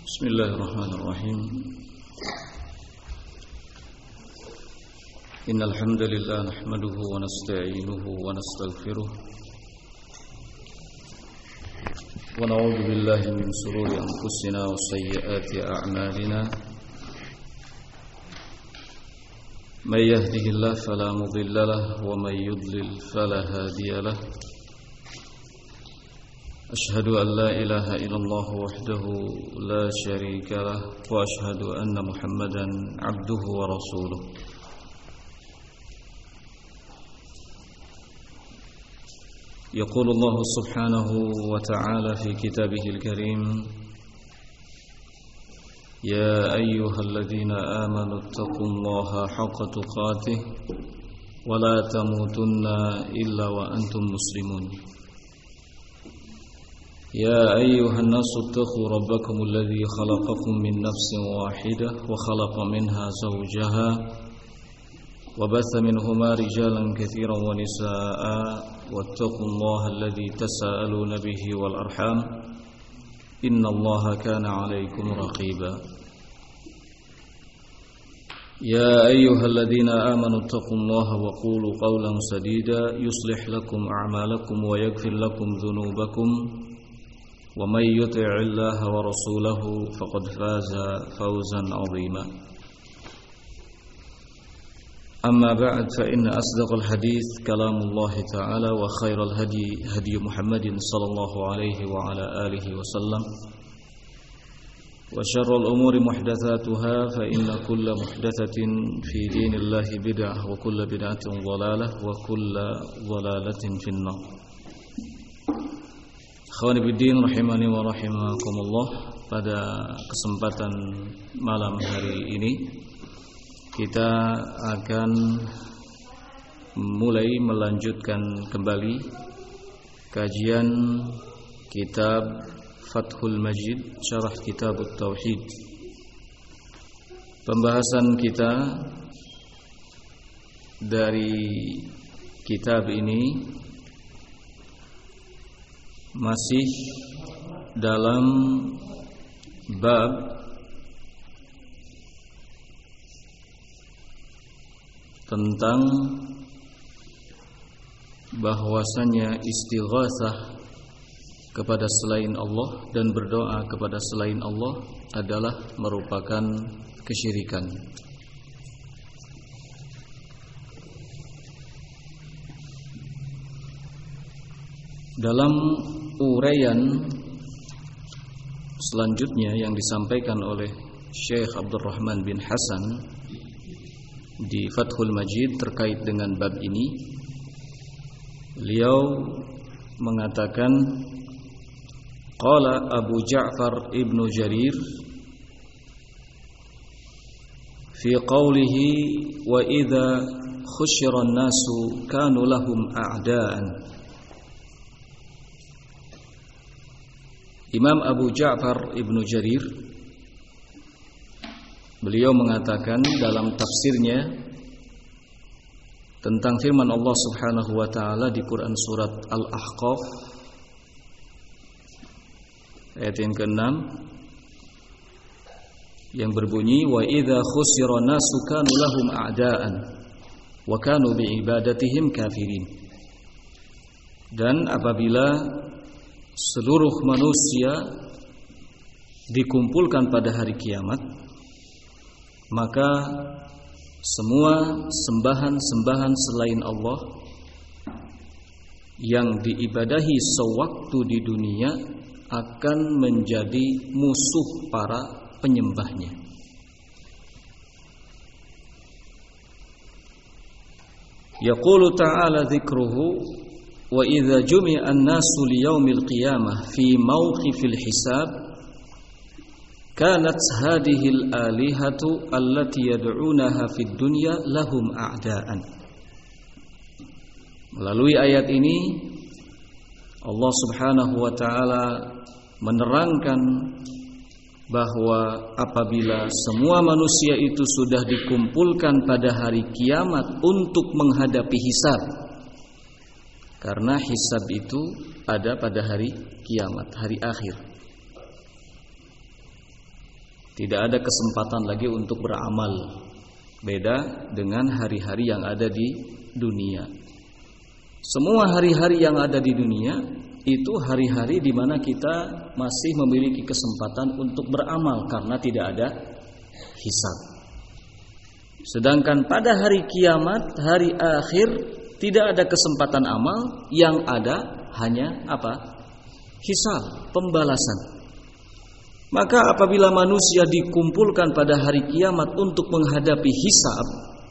بسم الله الرحمن الرحيم. إن الحمد لله نحمده ونستعينه ونستغفره ونعوذ بالله من شرور أنفسنا وسيئات أعمالنا. من يهده الله فلا مضل له ومن يضلل فلا هادي له. أشهد أن لا إله إلا الله وحده لا شريك له وأشهد أن محمدا عبده ورسوله. يقول الله سبحانه وتعالى في كتابه الكريم: يا أيها الذين آمنوا اتقوا الله حق تقاته ولا تموتن إلا وأنتم مسلمون. يا أيها الناس اتقوا ربكم الذي خلقكم من نفس واحدة وخلق منها زوجها وبث منهما رجالا كثيرا ونساء واتقوا الله الذي تساءلون به والأرحام إن الله كان عليكم رقيبا. يا أيها الذين آمنوا اتقوا الله وقولوا قولا سديدا يصلح لكم أعمالكم ويغفر لكم ذنوبكم ومن يطع الله ورسوله فقد فاز فوزا عظيما. أما بعد فإن أصدق الحديث كلام الله تعالى وخير الهدي هدي محمد صلى الله عليه وعلى آله وسلم وشر الأمور محدثاتها فإن كل محدثة في دين الله بدعة وكل بدعة ضلالة وكل ضلالة في النار. Akhwani biddin rahimani wa rahimakumullah. Pada kesempatan malam hari ini kita akan mulai melanjutkan kembali kajian kitab Fathul Majid Syarah Kitab Tauhid. Pembahasan kita dari kitab ini masih dalam bab tentang bahwasannya istighatsah kepada selain Allah dan berdoa kepada selain Allah adalah merupakan kesyirikan. Dalam uraian selanjutnya yang disampaikan oleh Syekh Abdurrahman bin Hasan di Fathul Majid terkait dengan bab ini, beliau mengatakan, qala Abu Ja'far Ibnu Jarir fi qawlihi wa idza khusyira an-nasu kanu lahum a'daan. Imam Abu Ja'far Ibnu Jarir beliau mengatakan dalam tafsirnya tentang firman Allah Subhanahu wa taala di Quran surat Al-Ahqaf ayat yang ke-6 yang berbunyi wa idza khusira nasu kanu lahum a'daan wa kanu bi'ibadatihim kafirin. Dan apabila seluruh manusia dikumpulkan pada hari kiamat, maka semua sembahan-sembahan selain Allah yang diibadahi sewaktu di dunia akan menjadi musuh para penyembahnya. Yaqulu ta'ala dzikruhu wa idza jumi'a an-nasu liyaumil qiyamah fi mawqifil hisab kanat hadhihi al-alihatu allati yad'unaha fid dunya lahum a'daan. Melalui ayat ini Allah Subhanahu wa taala menerangkan bahwa apabila semua manusia itu sudah dikumpulkan pada hari kiamat untuk menghadapi hisab, karena hisab itu ada pada hari kiamat, hari akhir. Tidak ada kesempatan lagi untuk beramal. Beda dengan hari-hari yang ada di dunia. Semua hari-hari yang ada di dunia itu hari-hari di mana kita masih memiliki kesempatan untuk beramal karena tidak ada hisab. Sedangkan pada hari kiamat, hari akhir, tidak ada kesempatan amal, yang ada hanya apa? Hisab, pembalasan. Maka apabila manusia dikumpulkan pada hari kiamat untuk menghadapi hisab,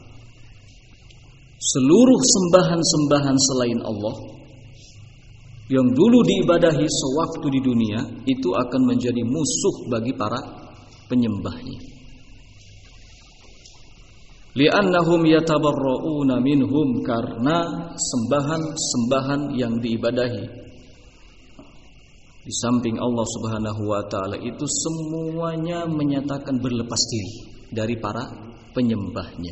seluruh sembahan-sembahan selain Allah yang dulu diibadahi sewaktu di dunia itu akan menjadi musuh bagi para penyembahnya. Li'annahum yatabarra'una minhum, karena sembahan-sembahan yang diibadahi di samping Allah Subhanahu wa taala itu semuanya menyatakan berlepas diri dari para penyembahnya.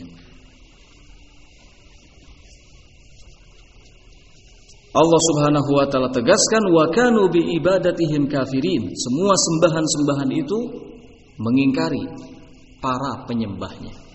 Allah Subhanahu wa taala tegaskan wa kanu bi ibadatihim kafirin. Semua sembahan-sembahan itu mengingkari para penyembahnya.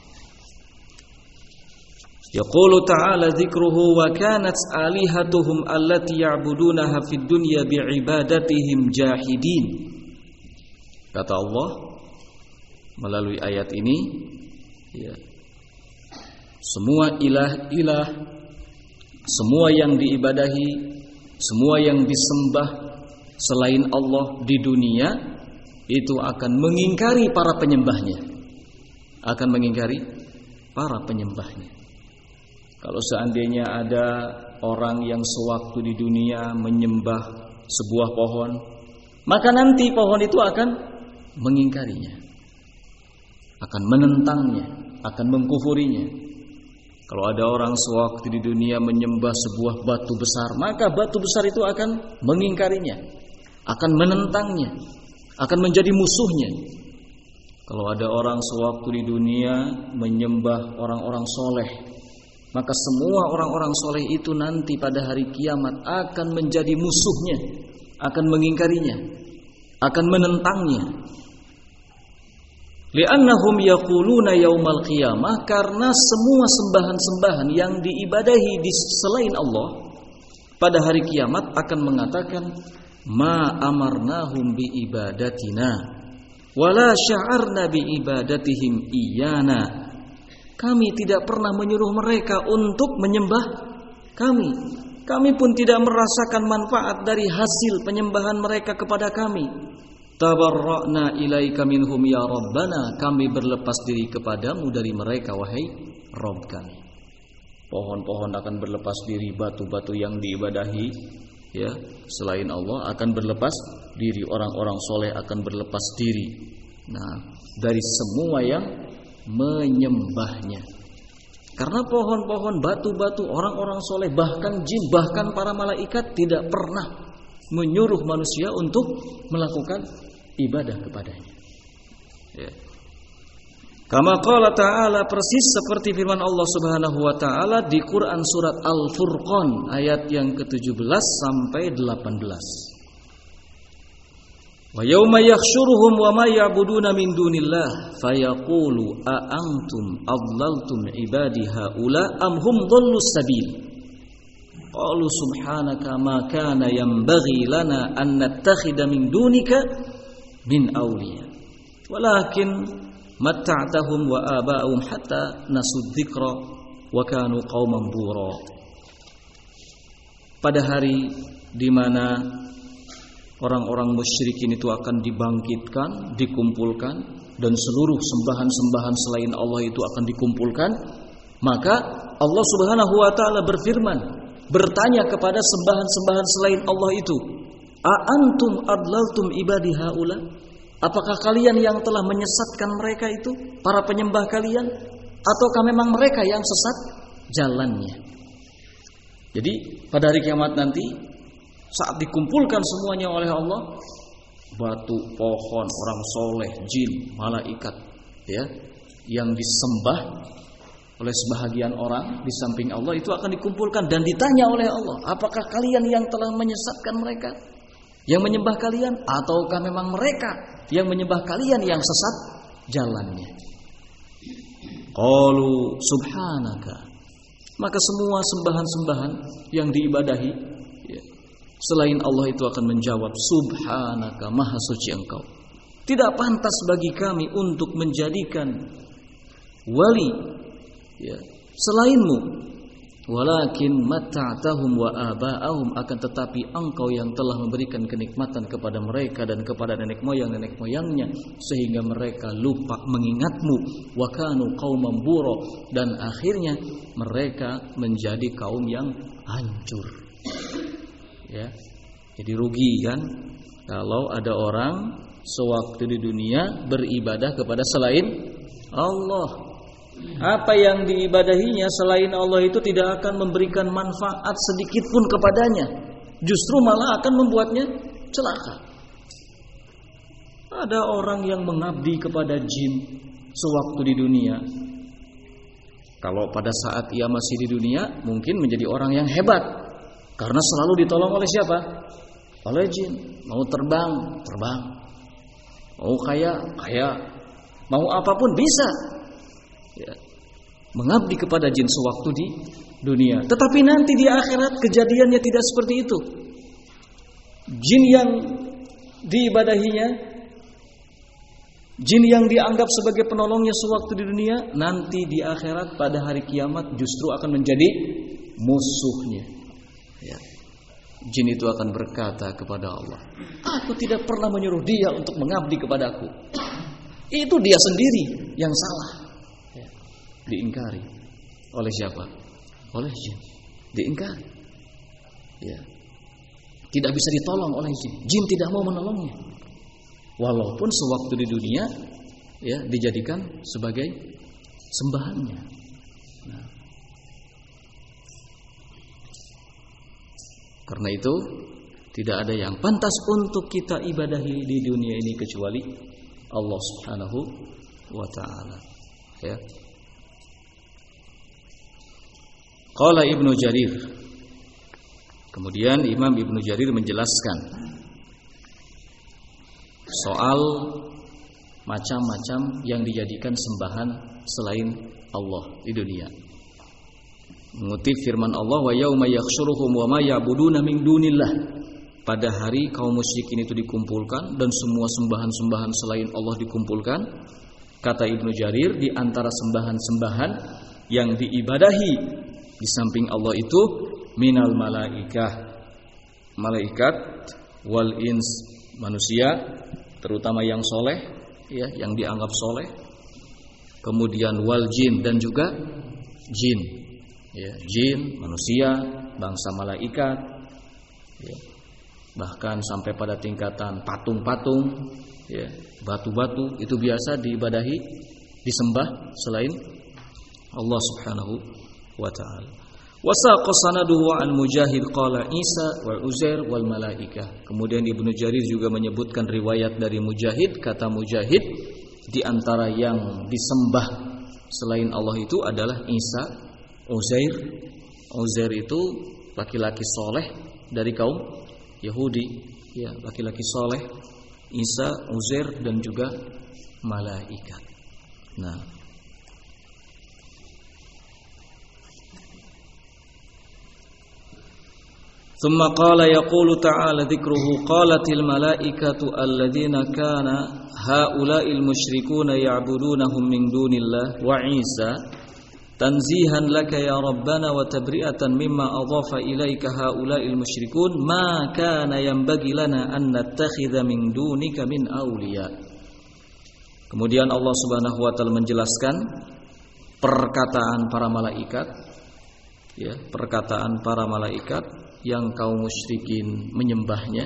Yaqulu ta'ala dzikruhu wa kanat alihatuhum allati ya'budunaha fid dunya bi'ibadatihim jahidin. Kata Allah melalui ayat ini, ya, semua ilah-ilah, semua yang diibadahi, semua yang disembah selain Allah di dunia itu akan mengingkari para penyembahnya. Akan mengingkari para penyembahnya. Kalau seandainya ada orang yang sewaktu di dunia menyembah sebuah pohon, maka nanti pohon itu akan mengingkarinya, akan menentangnya, akan mengkufurinya. Kalau ada orang sewaktu di dunia menyembah sebuah batu besar, maka batu besar itu akan mengingkarinya, akan menentangnya, akan menjadi musuhnya. Kalau ada orang sewaktu di dunia menyembah orang-orang soleh, maka semua orang-orang soleh itu nanti pada hari kiamat akan menjadi musuhnya, akan mengingkarinya, akan menentangnya. Li'annahum yaquluna yaumal qiyamah, karena semua sembahan-sembahan yang diibadahi di selain Allah pada hari kiamat akan mengatakan ma amarnahum bi ibadatina wala sya'arna bi ibadatihim iyana. Kami tidak pernah menyuruh mereka untuk menyembah kami. Kami pun tidak merasakan manfaat dari hasil penyembahan mereka kepada kami. Tabarra'na ilaika minhum ya Rabbana. Kami berlepas diri kepadamu dari mereka, wahai Rabb kami. Pohon-pohon akan berlepas diri, batu-batu yang diibadahi ya selain Allah akan berlepas diri, orang-orang soleh akan berlepas diri. Nah, dari semua yang menyembahnya. Karena pohon-pohon, batu-batu, orang-orang soleh, bahkan jin, bahkan para malaikat tidak pernah menyuruh manusia untuk melakukan ibadah kepadanya. Ya. Kama qala ta'ala, persis seperti firman Allah Subhanahu wa taala di Quran surat Al-Furqan ayat yang ke-17 sampai 18. Wa yauma yakhshuruhum wa ma ya'buduna min dunillah fayaqulu a antum adlaltum ibadi haula am hum dhallus sabil. Qalu subhanaka ma kana yanbaghi lana an nattakhidha min dunika min awliya walakin matta'tahum wa aba'ahum hatta nasud dzikra wa kanu qauman bura. Pada hari di mana orang-orang musyrikin itu akan dibangkitkan, dikumpulkan, dan seluruh sembahan-sembahan selain Allah itu akan dikumpulkan, maka Allah Subhanahu wa taala berfirman, bertanya kepada sembahan-sembahan selain Allah itu, a antum adlaltum ibadi haula? Apakah kalian yang telah menyesatkan mereka itu, para penyembah kalian, ataukah memang mereka yang sesat jalannya? Jadi pada hari kiamat nanti, saat dikumpulkan semuanya oleh Allah, batu, pohon, orang soleh, jin, malaikat, ya, yang disembah oleh sebahagian orang di samping Allah itu akan dikumpulkan dan ditanya oleh Allah, apakah kalian yang telah menyesatkan mereka, yang menyembah kalian, ataukah memang mereka yang menyembah kalian yang sesat jalannya. Qalu subhanaka, maka semua sembahan-sembahan yang diibadahi selain Allah itu akan menjawab, subhanaka, maha suci engkau. Tidak pantas bagi kami untuk menjadikan wali selainmu. Walakin mata'tahum wa aba'ahum, akan tetapi engkau yang telah memberikan kenikmatan kepada mereka dan kepada nenek moyangnya sehingga mereka lupa mengingatmu. Wa kanu qauman bura, dan akhirnya mereka menjadi kaum yang hancur. Ya. Jadi rugi kan kalau ada orang sewaktu di dunia beribadah kepada selain Allah. Apa yang diibadahinya selain Allah itu tidak akan memberikan manfaat sedikit pun kepadanya, justru malah akan membuatnya celaka. Ada orang yang mengabdi kepada jin sewaktu di dunia. Kalau pada saat ia masih di dunia mungkin menjadi orang yang hebat, karena selalu ditolong oleh siapa? Oleh jin. Mau terbang, mau kaya, mau apapun bisa. Ya, mengabdi kepada jin sewaktu di dunia. Tetapi nanti di akhirat kejadiannya tidak seperti itu. Jin yang diibadahinya, jin yang dianggap sebagai penolongnya sewaktu di dunia, nanti di akhirat pada hari kiamat justru akan menjadi musuhnya. Ya. Jin itu akan berkata kepada Allah, aku tidak pernah menyuruh dia untuk mengabdi kepadaku. Itu dia sendiri yang salah. Diingkari oleh siapa? Oleh jin. Diingkari. Ya. Tidak bisa ditolong oleh jin. Jin tidak mau menolongnya. Walaupun sewaktu di dunia dijadikan sebagai sembahannya. Nah. Karena itu tidak ada yang pantas untuk kita ibadahi di dunia ini kecuali Allah Subhanahu wa taala. Ya. Qala Ibnu Jarir. Kemudian Imam Ibnu Jarir menjelaskan soal macam-macam yang dijadikan sembahan selain Allah di dunia. Mengutip firman Allah, wa yauma yakhshuruhum wa ma ya'buduna min dunillah. Pada hari kaum musyrikin itu dikumpulkan dan semua sembahan-sembahan selain Allah dikumpulkan. Kata Ibnu Jarir, di antara sembahan-sembahan yang diibadahi di samping Allah itu minal malaikah, malaikat, wal ins, manusia, terutama yang soleh, yang dianggap soleh. Kemudian wal jin, dan juga jin, jin, manusia, bangsa malaikat, bahkan sampai pada tingkatan patung-patung, batu-batu itu biasa diibadahi, disembah selain Allah Subhanahu wa ta'ala. Wasaqa sanaduhu an Mujahid qala Isa wal Uzair wal malaikah. Kemudian Ibnu Jarir juga menyebutkan riwayat dari Mujahid. Kata Mujahid, di antara yang disembah selain Allah itu adalah Isa, Uzair. Uzair itu laki-laki soleh dari kaum Yahudi, laki-laki soleh. Isa, Uzair, dan juga malaikat. Nah, ثم قال يقول تعالى ذكره قالت الملائكة الذين كان هؤلاء المشركون يعبدونهم من دون الله وعيسى تنزيها لك يا ربنا وتبرئة مما أضاف إليك هؤلاء المشركون ما كان ينبغي لنا أن نتخذ من دونك من أولياء. Kemudian Allah Subhanahu wa taala menjelaskan perkataan para malaikat, perkataan para malaikat yang kaum musyrikin menyembahnya.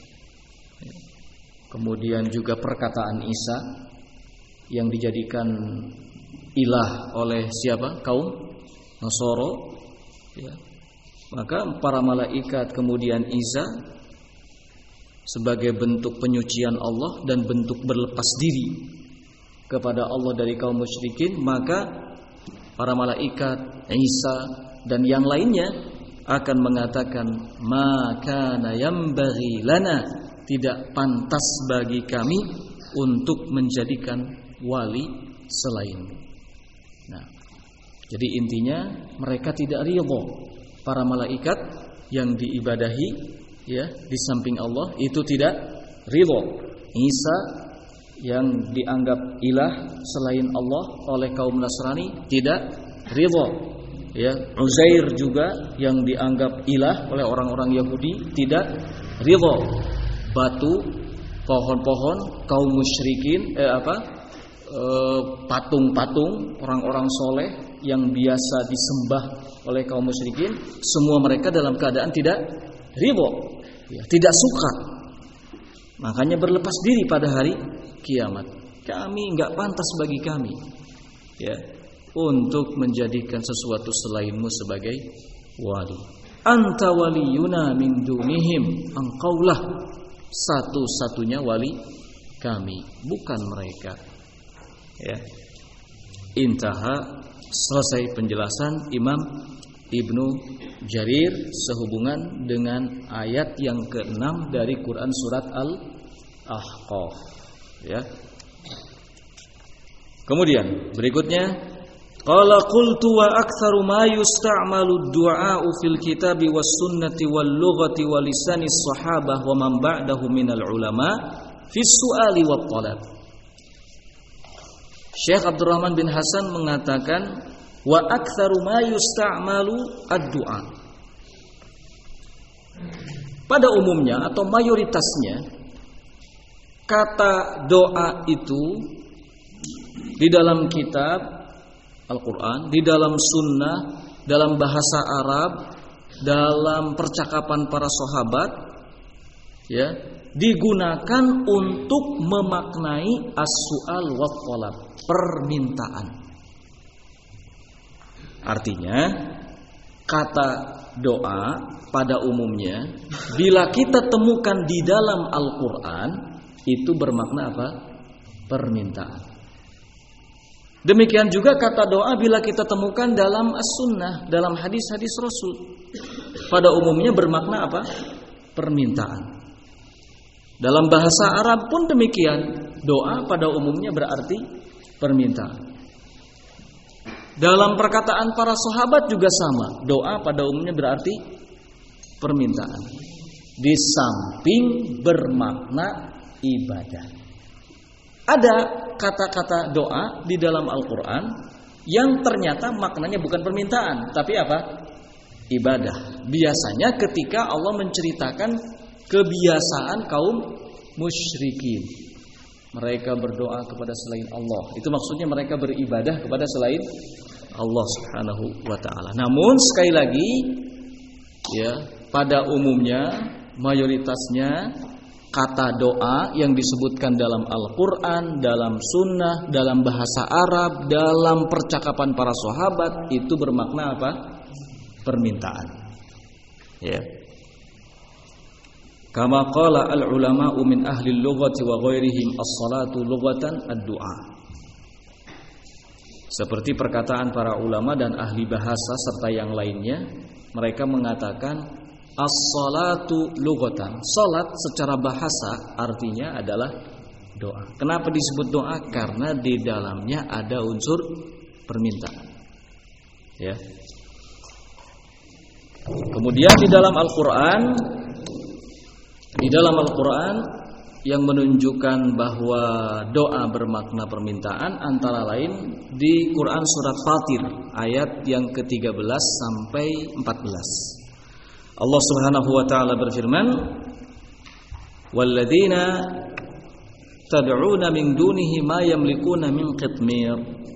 Kemudian juga perkataan Isa yang dijadikan ilah oleh siapa? Kaum Nasoro. Maka para malaikat kemudian Isa sebagai bentuk penyucian Allah dan bentuk berlepas diri kepada Allah dari kaum musyrikin, maka para malaikat, Isa dan yang lainnya akan mengatakan maka yambaghi lana, tidak pantas bagi kami untuk menjadikan wali selainmu. Nah, jadi intinya mereka tidak ridho. Para malaikat yang diibadahi ya di samping Allah itu tidak ridho. Isa yang dianggap ilah selain Allah oleh kaum Nasrani tidak ridho. Ya, Uzair juga yang dianggap ilah oleh orang-orang Yahudi tidak ridho. Batu, pohon-pohon, kaum musyrikin, patung-patung orang-orang soleh yang biasa disembah oleh kaum musyrikin, semua mereka dalam keadaan tidak ridho, ya, tidak suka. Makanya berlepas diri pada hari kiamat. Kami enggak pantas bagi kami, ya, untuk menjadikan sesuatu selainmu sebagai wali. Anta waliyuna min dunihim, engkaulah satu-satunya wali kami, bukan mereka. Ya. Intaha, selesai penjelasan Imam Ibnu Jarir sehubungan dengan ayat yang ke-6 dari Quran surat Al-Ahqaf. Ya. Kemudian berikutnya, qala qultu wa aktsaru ma yusta'malu ad-du'a'u fil kitabi was sunnati wal lughati wa lisani sahabah wa man ba'dahu minal ulama fi su'ali wat talab. Syekh Abdurrahman bin Hasan mengatakan wa aktsaru ma yusta'malu ad-du'a. Pada umumnya atau mayoritasnya kata doa itu di dalam kitab Al-Quran, di dalam sunnah, dalam bahasa Arab, dalam percakapan para sahabat, ya, digunakan untuk memaknai as-su'al wa talab, permintaan. Artinya kata doa pada umumnya bila kita temukan di dalam Al-Quran itu bermakna apa? Permintaan. Demikian juga kata doa bila kita temukan dalam as-sunnah, dalam hadis-hadis Rasul, pada umumnya bermakna apa? Permintaan. Dalam bahasa Arab pun demikian, doa pada umumnya berarti permintaan. Dalam perkataan para sahabat juga sama, doa pada umumnya berarti permintaan. Di samping bermakna ibadah. Ada kata-kata doa di dalam Al-Quran yang ternyata maknanya bukan permintaan, tapi apa? Ibadah. Biasanya ketika Allah menceritakan kebiasaan kaum musyrikin, mereka berdoa kepada selain Allah. Itu maksudnya mereka beribadah kepada selain Allah Subhanahu wa ta'ala. Namun sekali lagi, ya, pada umumnya mayoritasnya kata doa yang disebutkan dalam Al-Quran, dalam sunnah, dalam bahasa Arab, dalam percakapan para sahabat itu bermakna apa? Permintaan. Ya. Kama qala al-ulama'u min ahli al-lughati wa ghairihim as-salatu lughatan ad-du'a. Seperti perkataan para ulama dan ahli bahasa serta yang lainnya, mereka mengatakan as-salatu lughatan. Salat secara bahasa artinya adalah doa. Kenapa disebut doa? Karena di dalamnya ada unsur permintaan. Ya. Kemudian di dalam Al-Qur'an yang menunjukkan bahwa doa bermakna permintaan antara lain di Quran surat Fatir ayat yang ke-13 sampai 14. Allah Subhanahu wa ta'ala berfirman, "Walladzina tad'una min dunihi ma yamlikuna min qitmir."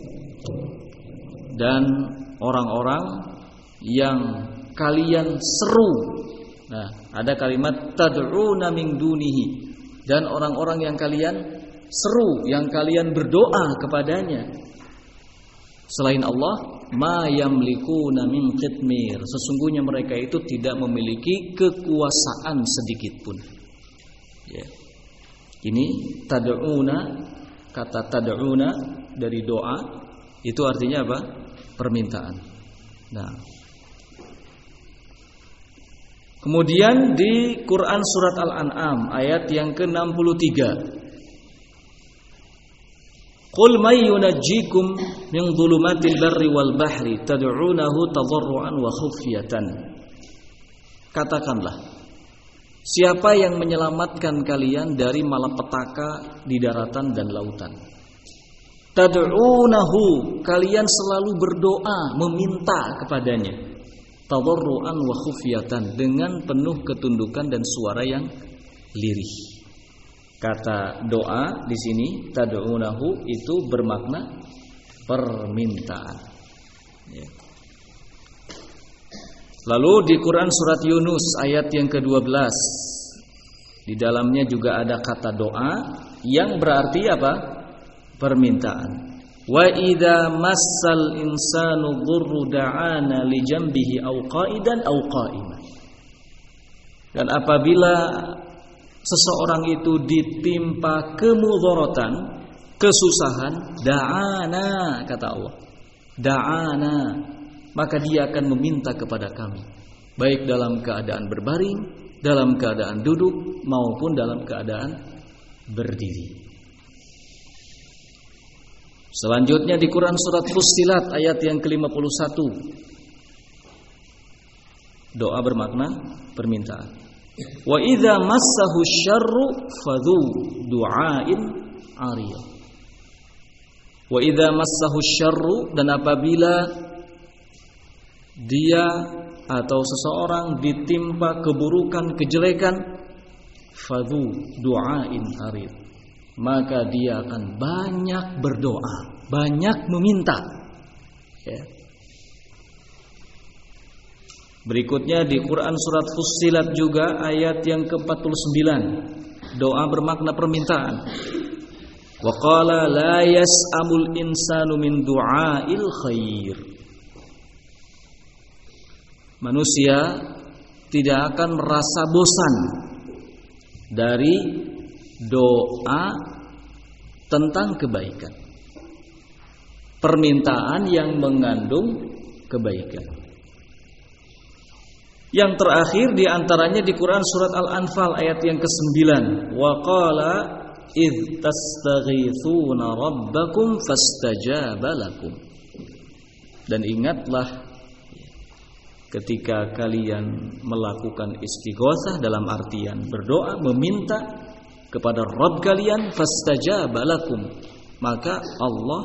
Dan orang-orang yang kalian seru. Nah, ada kalimat tad'una min dunihi, dan orang-orang yang kalian seru, yang kalian berdoa kepadanya selain Allah, ma yamlikuna min qitmir, sesungguhnya mereka itu tidak memiliki kekuasaan sedikit pun. Ya. Ini tad'una, kata tad'una dari doa itu artinya apa? Permintaan. Nah, kemudian di Quran surat Al-An'am ayat yang ke-63, Qul may yunajjikum min dhulumatil barri wal bahri tad'unahu tadarruan wa khufyatan. Katakanlah, siapa yang menyelamatkan kalian dari malapetaka di daratan dan lautan? Tad'unahu, kalian selalu berdoa, meminta kepadanya. Tadarruan wa khufyatan, dengan penuh ketundukan dan suara yang lirih. Kata doa di sini tad'unahu itu bermakna permintaan. Ya. Lalu di Quran surat Yunus ayat yang ke-12, di dalamnya juga ada kata doa yang berarti apa? Permintaan. Wa idza massal insanu dhurru da'ana li jambihi aw qa'idan aw qa'iman. Dan apabila seseorang itu ditimpa kemudharatan, kesusahan, da'ana, kata Allah, da'ana, maka dia akan meminta kepada kami, baik dalam keadaan berbaring, dalam keadaan duduk, maupun dalam keadaan berdiri. Selanjutnya di Quran surat Fussilat ayat yang ke-51, doa bermakna permintaan. Wa idza massahu syarru fadhu du'ain 'ariyah. Wa idza massahu syarru, dan apabila dia atau seseorang ditimpa keburukan, kejelekan, fadhu du'ain 'ariyah, maka dia akan banyak berdoa, banyak meminta. Ya. Berikutnya di Quran surat Fussilat juga ayat yang ke-49, doa bermakna permintaan. Wa qala la yas'amul insanu min du'ail khair. Manusia tidak akan merasa bosan dari doa tentang kebaikan, permintaan yang mengandung kebaikan. Yang terakhir di antaranya di Quran surat Al-Anfal ayat yang ke-9, wa qala idz tastaghitsuna rabbakum fastajaba lakum. Dan ingatlah ketika kalian melakukan istighatsah, dalam artian berdoa, meminta kepada Rabb kalian, fastajaba lakum, maka Allah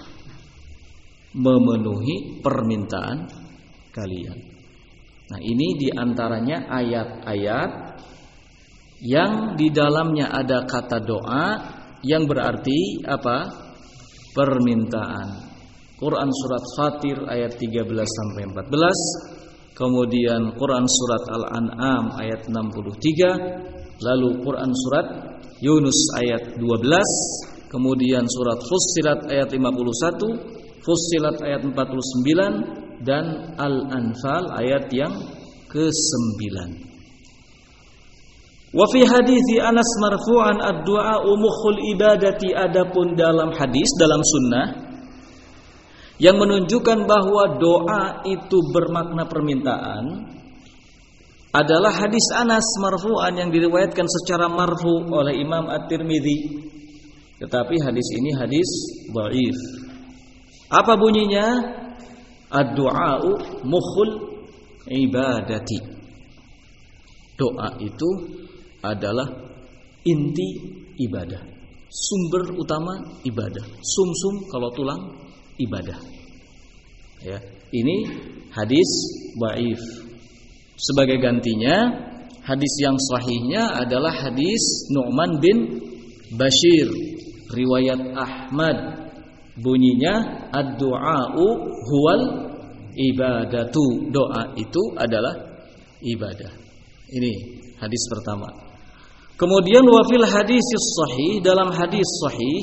memenuhi permintaan kalian. Nah, ini diantaranya ayat-ayat yang di dalamnya ada kata doa yang berarti apa? Permintaan. Quran surat Fatir ayat 13 sampai 14, kemudian Quran surat Al-An'am ayat 63, lalu Quran surat Yunus ayat 12, kemudian surat Fussilat ayat 51, Fussilat ayat 49, dan Al-Anfal ayat yang ke-9. Wa fi hadithi Anas marfu'an ad-du'a mukhul ibadati, adapun dalam hadis, dalam sunnah yang menunjukkan bahwa doa itu bermakna permintaan adalah hadis Anas marfu'an yang diriwayatkan secara marfu oleh Imam At-Tirmidzi. Tetapi hadis ini hadis dhaif. Apa bunyinya? Ad-du'a'u mukhul ibadati. Doa itu adalah inti ibadah, sumber utama ibadah. Sumsum kalau tulang ibadah. Ya, ini hadis dhaif. Sebagai gantinya, hadis yang sahihnya adalah hadis Nu'man bin Bashir riwayat Ahmad. Bunyinya ad-du'a'u huwal ibadatu. Doa itu adalah ibadah. Ini hadis pertama. Kemudian wa fil hadis sahih, dalam hadis sahih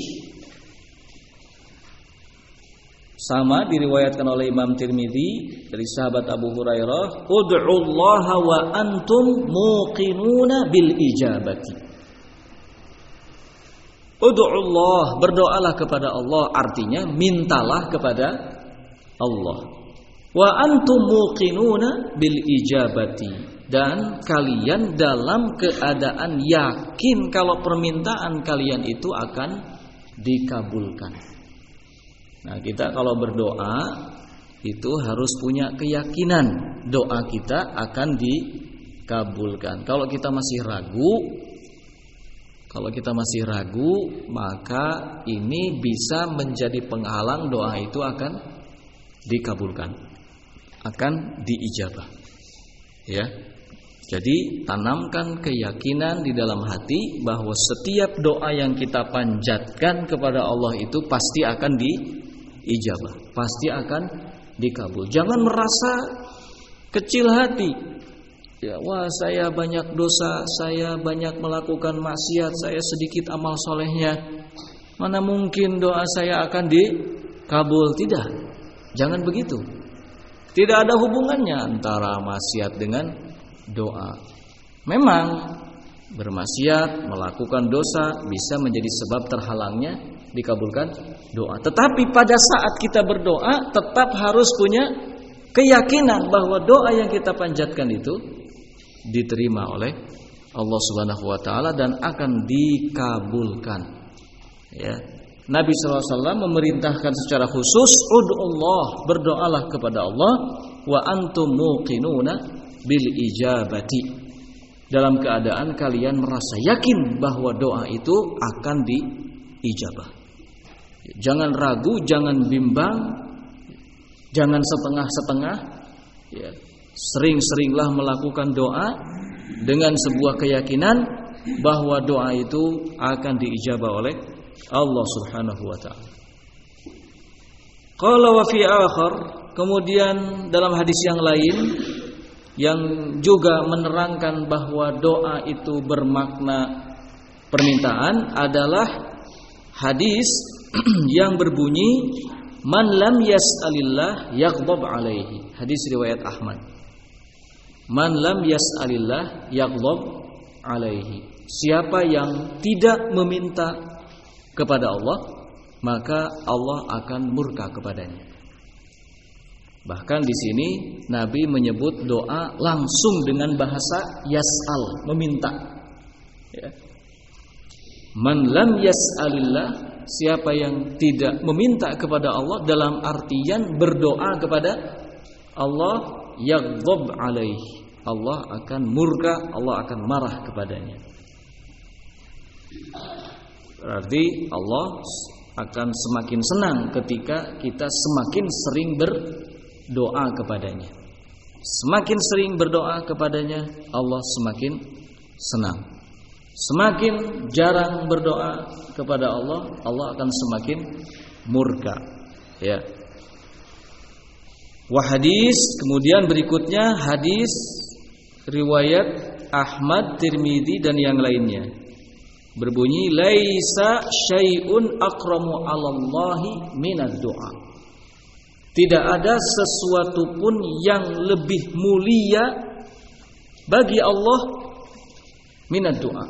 sama diriwayatkan oleh Imam Tirmidzi dari sahabat Abu Hurairah, ud'ullaha wa antum muqinuna bil ijabati. Ud'ullah, berdoalah kepada Allah, artinya mintalah kepada Allah. Wa antum muqinuna bil ijabati, dan kalian dalam keadaan yakin kalau permintaan kalian itu akan dikabulkan. Nah, kita kalau berdoa itu harus punya keyakinan doa kita akan dikabulkan. Kalau kita masih ragu, maka ini bisa menjadi penghalang doa itu akan dikabulkan, akan diijabah. Ya. Jadi tanamkan keyakinan di dalam hati bahwa setiap doa yang kita panjatkan kepada Allah itu pasti akan diijabah, pasti akan dikabul. Jangan merasa kecil hati. Ya, wah, saya banyak dosa, saya banyak melakukan maksiat, saya sedikit amal solehnya. Mana mungkin doa saya akan dikabul? Tidak. Jangan begitu. Tidak ada hubungannya antara maksiat dengan doa. Memang bermaksiat, melakukan dosa bisa menjadi sebab terhalangnya dikabulkan doa. Tetapi pada saat kita berdoa tetap harus punya keyakinan bahwa doa yang kita panjatkan itu diterima oleh Allah Subhanahu wa taala dan akan dikabulkan. Ya. Nabi SAW memerintahkan secara khusus, ud'ullah, berdoalah kepada Allah, wa antum muqinuna bil ijabati, dalam keadaan kalian merasa yakin bahwa doa itu akan diijabah. Jangan ragu, jangan bimbang, jangan setengah-setengah. Ya. Sering-seringlah melakukan doa dengan sebuah keyakinan bahwa doa itu akan diijabah oleh Allah Subhanahu wa taala. Qala wa fi akhar, kemudian dalam hadis yang lain yang juga menerangkan bahwa doa itu bermakna permintaan adalah hadis yang berbunyi man lam yas'alillah yaghdab alaihi. Hadis riwayat Ahmad. Man lam yas'alillah yaghdab alaihi. Siapa yang tidak meminta kepada Allah, maka Allah akan murka kepadanya. Bahkan di sini Nabi menyebut doa langsung dengan bahasa yas'al, meminta. Ya. Man lam yas'alillah, siapa yang tidak meminta kepada Allah dalam artian berdoa kepada Allah, yaghdab alaihi, Allah akan murka, Allah akan marah kepadanya. Berarti Allah akan semakin senang ketika kita semakin sering berdoa kepadanya. Semakin sering berdoa kepadanya, Allah semakin senang. Semakin jarang berdoa kepada Allah, Allah akan semakin murka. Ya. Wa hadis, kemudian berikutnya hadis riwayat Ahmad, Tirmidzi dan yang lainnya. Berbunyi laisa syai'un akramu 'alallahi minad du'a. Tidak ada sesuatu pun yang lebih mulia bagi Allah minad du'a,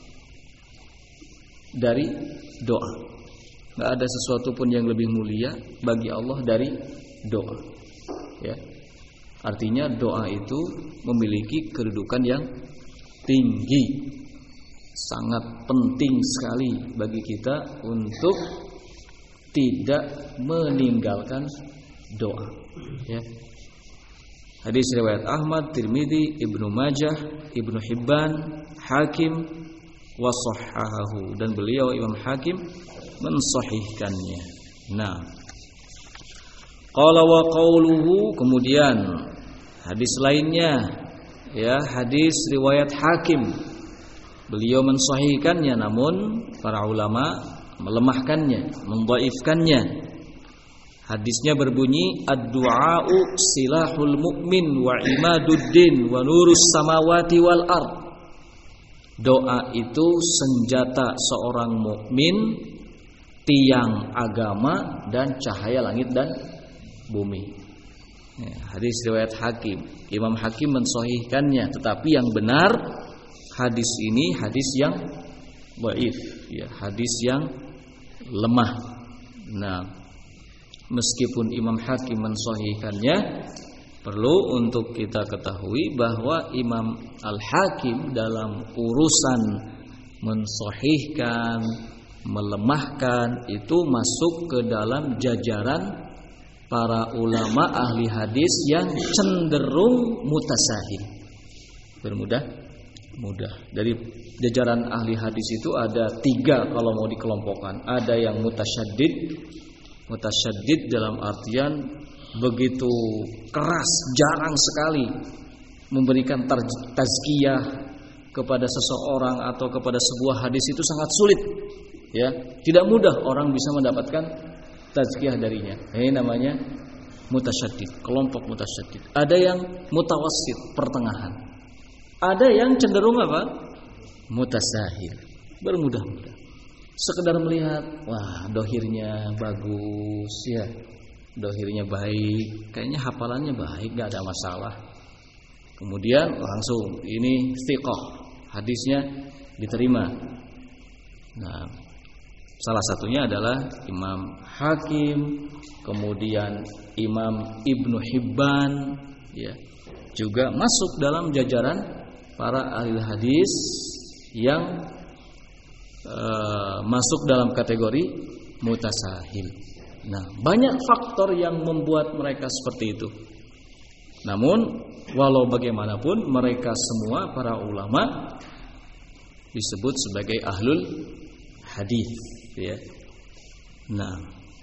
dari doa. Enggak ada sesuatu pun yang lebih mulia bagi Allah dari doa. Ya. Artinya doa itu memiliki kedudukan yang tinggi. Sangat penting sekali bagi kita untuk tidak meninggalkan doa. Ya. Hadis riwayat Ahmad, Tirmidzi, Ibnu Majah, Ibnu Hibban, Hakim wa shahhahahu, dan beliau Imam Hakim mensahihkannya. Nah, qala wa qauluhu, kemudian hadis lainnya, ya, hadis riwayat Hakim. Beliau mensahihkannya, namun para ulama melemahkannya, mendhaifkannya. Hadisnya berbunyi ad-du'a'u silahul mu'min wa imaduddin wa nurus samawati wal ard. Doa itu senjata seorang mukmin, tiang agama dan cahaya langit dan bumi. Ya, hadis riwayat Hakim. Imam Hakim mensahihkannya, tetapi yang benar hadis ini hadis yang dhaif, ya, hadis yang lemah. Nah, meskipun Imam Hakim mensahihkannya, perlu untuk kita ketahui bahwa Imam Al-Hakim dalam urusan mensahihkan, melemahkan itu masuk ke dalam jajaran para ulama ahli hadis yang cenderung mutasahil. Bermudah. Dari jajaran ahli hadis itu ada 3 kalau mau dikelompokkan. Ada yang mutasyadid dalam artian begitu keras, jarang sekali memberikan tazkiyah kepada seseorang atau kepada sebuah hadis itu sangat sulit, ya, tidak mudah orang bisa mendapatkan tazkiyah darinya. Ini namanya mutasyadid, kelompok mutasyadid. Ada yang mutawassit, pertengahan. Ada yang cenderung apa? Mutasahil, bermudah-mudah. Sekedar melihat, wah, dohirnya bagus, ya, dohirnya baik, kayaknya hafalannya baik, gak ada masalah. Kemudian langsung ini thiqah, hadisnya diterima. Nah, salah satunya adalah Imam Hakim, kemudian Imam Ibnu Hibban, ya, juga masuk dalam jajaran para ahli hadis yang masuk dalam kategori mutasahil. Nah, banyak faktor yang membuat mereka seperti itu. Namun, walau bagaimanapun mereka semua para ulama disebut sebagai ahlul hadis, ya. Nah,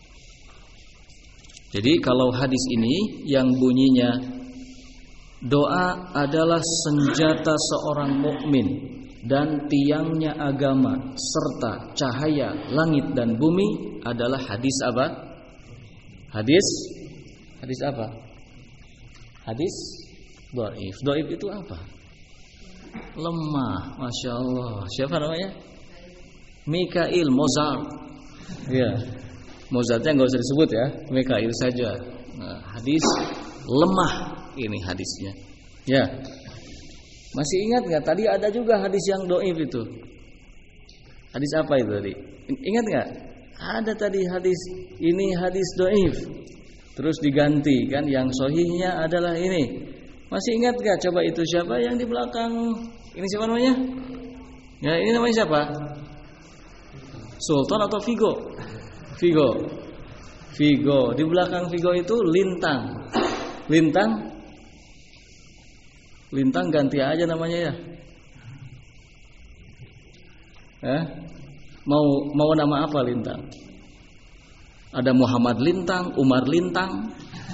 jadi kalau hadis ini yang bunyinya doa adalah senjata seorang mukmin dan tiangnya agama serta cahaya langit dan bumi adalah hadis apa? Hadis apa? Hadis dhaif. Dhaif itu apa? Lemah. Masya Allah. Siapa namanya? Mikail Mozart. Ya, Mozartnya nggak usah disebut ya, Mikail saja. Nah, hadis lemah ini hadisnya. Ya. Masih ingat nggak? Tadi ada juga hadis yang dhaif itu. Hadis apa itu tadi? Ingat nggak? Ada tadi hadis ini hadis dhaif. Terus diganti kan, yang sahihnya adalah ini. Masih ingat nggak? Coba itu siapa yang di belakang? Ini siapa namanya? Ya, ini namanya siapa? Sultan atau Vigo? Vigo. Di belakang Vigo itu Lintang. Lintang ganti aja namanya ya. Mau nama apa Lintang? Ada Muhammad Lintang, Umar Lintang,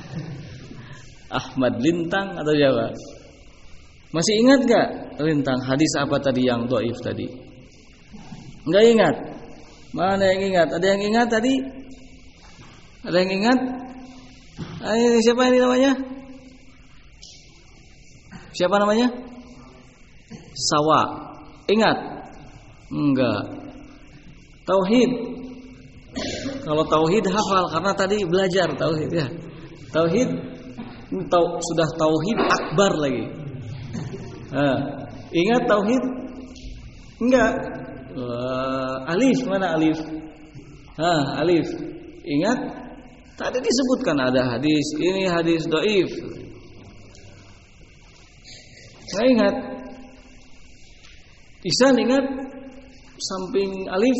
Ahmad Lintang atau siapa? Masih ingat gak Lintang? Hadis apa tadi yang dhaif tadi? Enggak ingat? Mana yang ingat? Ada yang ingat tadi? Ada yang ingat? Ini siapa ini namanya? Siapa namanya? Sawa. Ingat? Enggak. Tauhid. Kalau tauhid hafal karena tadi belajar tauhid ya. Tauhid sudah tauhid akbar lagi. Ingat tauhid? Enggak. Alif, mana alif? Alif. Ingat? Tadi disebutkan ada hadis, ini hadis dhaif. Nggak ingat? Ihsan ingat? Samping alif?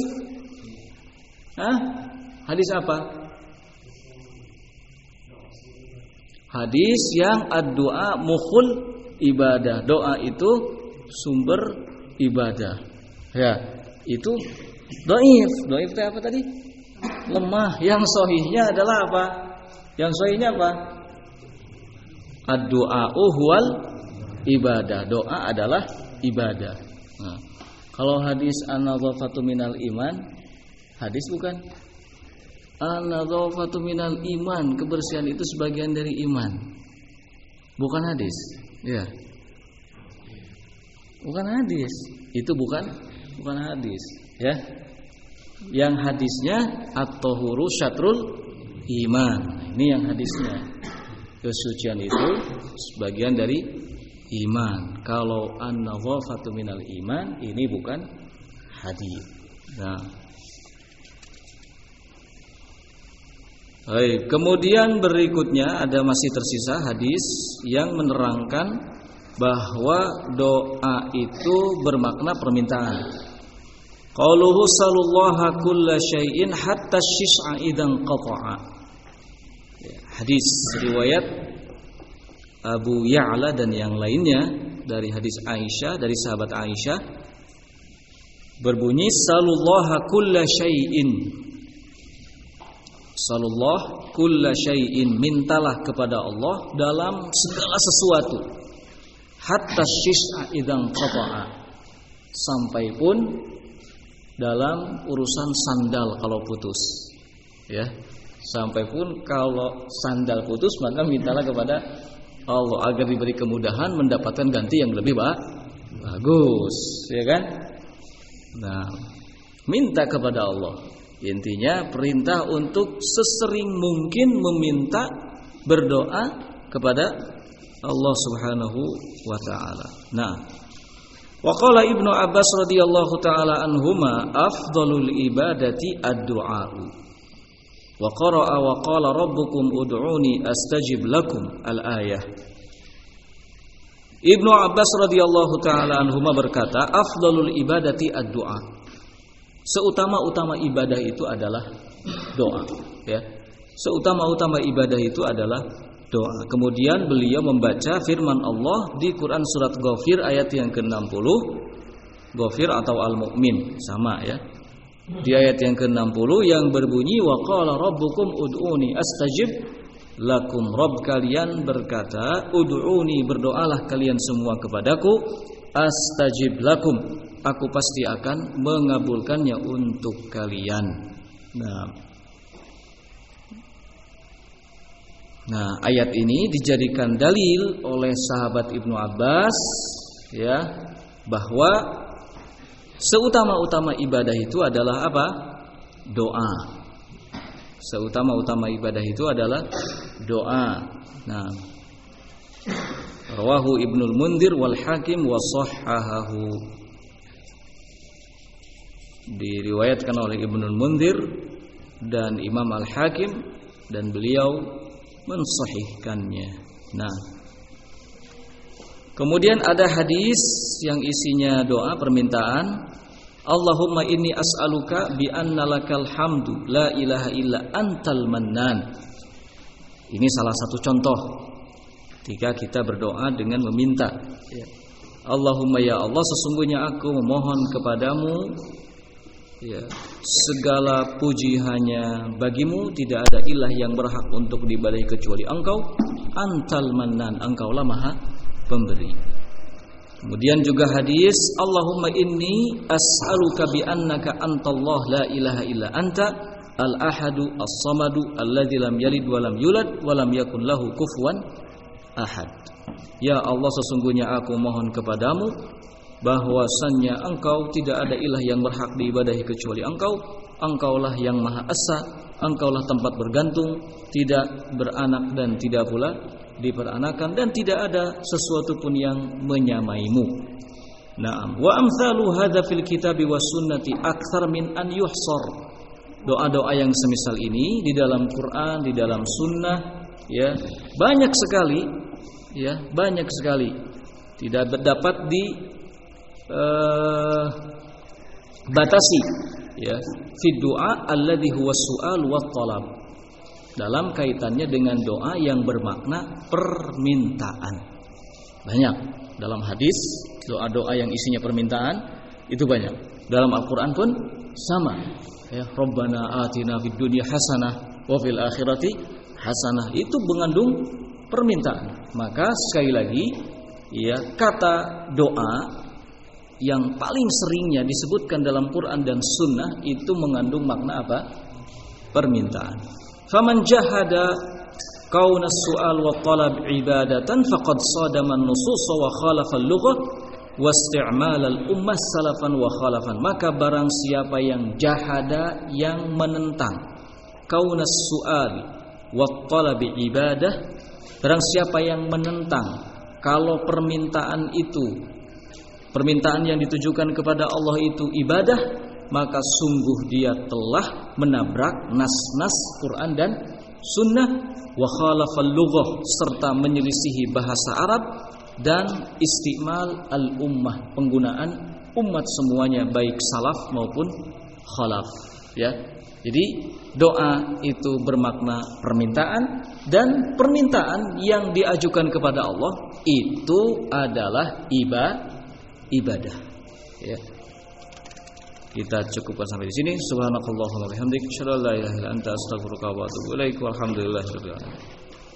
Hadis apa? Hadis yang ad-du'a mukhul ibadah. Doa itu sumber ibadah. Ya, itu dhaif. Dhaif itu apa tadi? Lemah. Yang sahihnya adalah apa? Yang sahihnya apa? Ad-du'a'u huwal ibadah. Doa adalah ibadah. Nah, kalau hadis an-nadhafatu minal iman, hadis bukan? An-nadhafatu minal iman, kebersihan itu sebagian dari iman. Bukan hadis. Ya. Bukan hadis. Itu bukan hadis, ya. Yang hadisnya at-tahuru syatrul iman. Ini yang hadisnya. Kesucian itu sebagian dari iman. Kalau an-nadhafatu minal iman, ini bukan hadis. Nah, baik, kemudian berikutnya ada masih tersisa hadis yang menerangkan bahwa doa itu bermakna permintaan. Qauluhu sallallaha kulla syai'in hatta syis'a idzan qata'a. Hadis riwayat Abu Ya'la dan yang lainnya dari hadis Aisyah, dari sahabat Aisyah, berbunyi sallallaha kulla syai'in. Sallallahu kulla syai'in, mintalah kepada Allah dalam segala sesuatu. Hatta syis'a idzan qata'a, sampai pun dalam urusan sandal kalau putus. Ya. Sampai pun kalau sandal putus, maka mintalah kepada Allah agar diberi kemudahan mendapatkan ganti yang lebih bagus, ya kan? Nah, minta kepada Allah. Intinya perintah untuk sesering mungkin meminta, berdoa kepada Allah Subhanahu wa taala. Nah, wa qala Ibnu Abbas radhiyallahu taala anhuma afdhalul ibadati ad-du'a. Wa qara'a wa qala rabbukum ud'uni astajib lakum al-ayah. Ibnu Abbas radhiyallahu taala anhuma berkata, afdhalul ibadati ad-du'a. Seutama-utama ibadah itu adalah doa, ya. Seutama-utama ibadah itu adalah doa. Kemudian beliau membaca firman Allah di Quran surat Ghafir ayat yang ke-60. Ghafir atau Al-Mu'min sama, ya. Di ayat yang ke-60 yang berbunyi wa qala rabbukum ud'uni astajib lakum. Rabb kalian berkata, ud'uni, berdoalah kalian semua kepadaku, astajib lakum, aku pasti akan mengabulkannya untuk kalian. Nah, ayat ini dijadikan dalil oleh sahabat Ibnu Abbas, ya, bahwa seutama-utama ibadah itu adalah apa? Doa. Seutama-utama ibadah itu adalah doa. Nah, rawahu Ibnul Mundzir wal Hakim wa shahhahahu. Diriwayatkan oleh Ibnul Mundzir dan Imam Al-Hakim, dan beliau mensahihkannya. Nah, kemudian ada hadis yang isinya doa permintaan. Allahumma inni as'aluka bi anna lakal hamdu la ilaha illa antal mannan. Ini salah satu contoh ketika kita berdoa dengan meminta. Allahumma, ya Allah, sesungguhnya aku memohon kepadamu, ya, segala puji hanya bagimu, tidak ada ilah yang berhak untuk diibadahi kecuali Engkau. Antal mannan, Engkaulah Maha Pemberi. Kemudian juga hadis, Allahumma inni as'aluka bi annaka antallah la ilaha illa anta al-ahadu as-samadu alladzi lam yalid wa lam yulad wa lam yakul lahu kufuwan ahad. Ya Allah, sesungguhnya aku mohon kepadamu bahwasannya Engkau tidak ada ilah yang berhak diibadahi kecuali Engkau. Engkaulah yang Maha Esa, Engkaulah tempat bergantung, tidak beranak dan tidak pula diperanakan, dan tidak ada sesuatu pun yang menyamaimu. Naam, wa amsalu hadza fil kitabi was sunnati aktsar min an yuhsar. Doa-doa yang semisal ini di dalam Quran, di dalam sunnah, ya, banyak sekali, ya, banyak sekali. Tidak dapat di batasi, ya, fi du'a alladhi huwa su'al wa talab, dalam kaitannya dengan doa yang bermakna permintaan. Banyak dalam hadis doa-doa yang isinya permintaan itu banyak. Dalam Al-Qur'an pun sama. Ya, Rabbana atina fid dunya hasanah wa fil akhirati hasanah, itu mengandung permintaan. Maka sekali lagi, ya, kata doa yang paling seringnya disebutkan dalam Quran dan Sunnah itu mengandung makna apa? Permintaan. Faman jahada kauna su'al wa talab ibadatan faqad sadama an-nusus wa khalafa al-lughah wa isti'mal al-ummah salafan wa khalafan. Maka barang siapa yang jahada, yang menentang kauna su'al wa talab ibadah, barang siapa yang menentang kalau permintaan itu, permintaan yang ditujukan kepada Allah itu ibadah, maka sungguh dia telah menabrak nas-nas Quran dan Sunnah, wa khalafal lughah, serta menyelisihi bahasa Arab, dan istimal al-ummah, penggunaan umat semuanya, baik salaf maupun khalaf, ya. Jadi doa itu bermakna permintaan, dan permintaan yang diajukan kepada Allah itu adalah ibadah, ya. Kita cukupkan sampai di sini. Subhanakallahumma wa bihamdika, asyhadu an la ilaha illa anta, astaghfiruka wa atubu ilaik. Walhamdulillahirabbil alamin.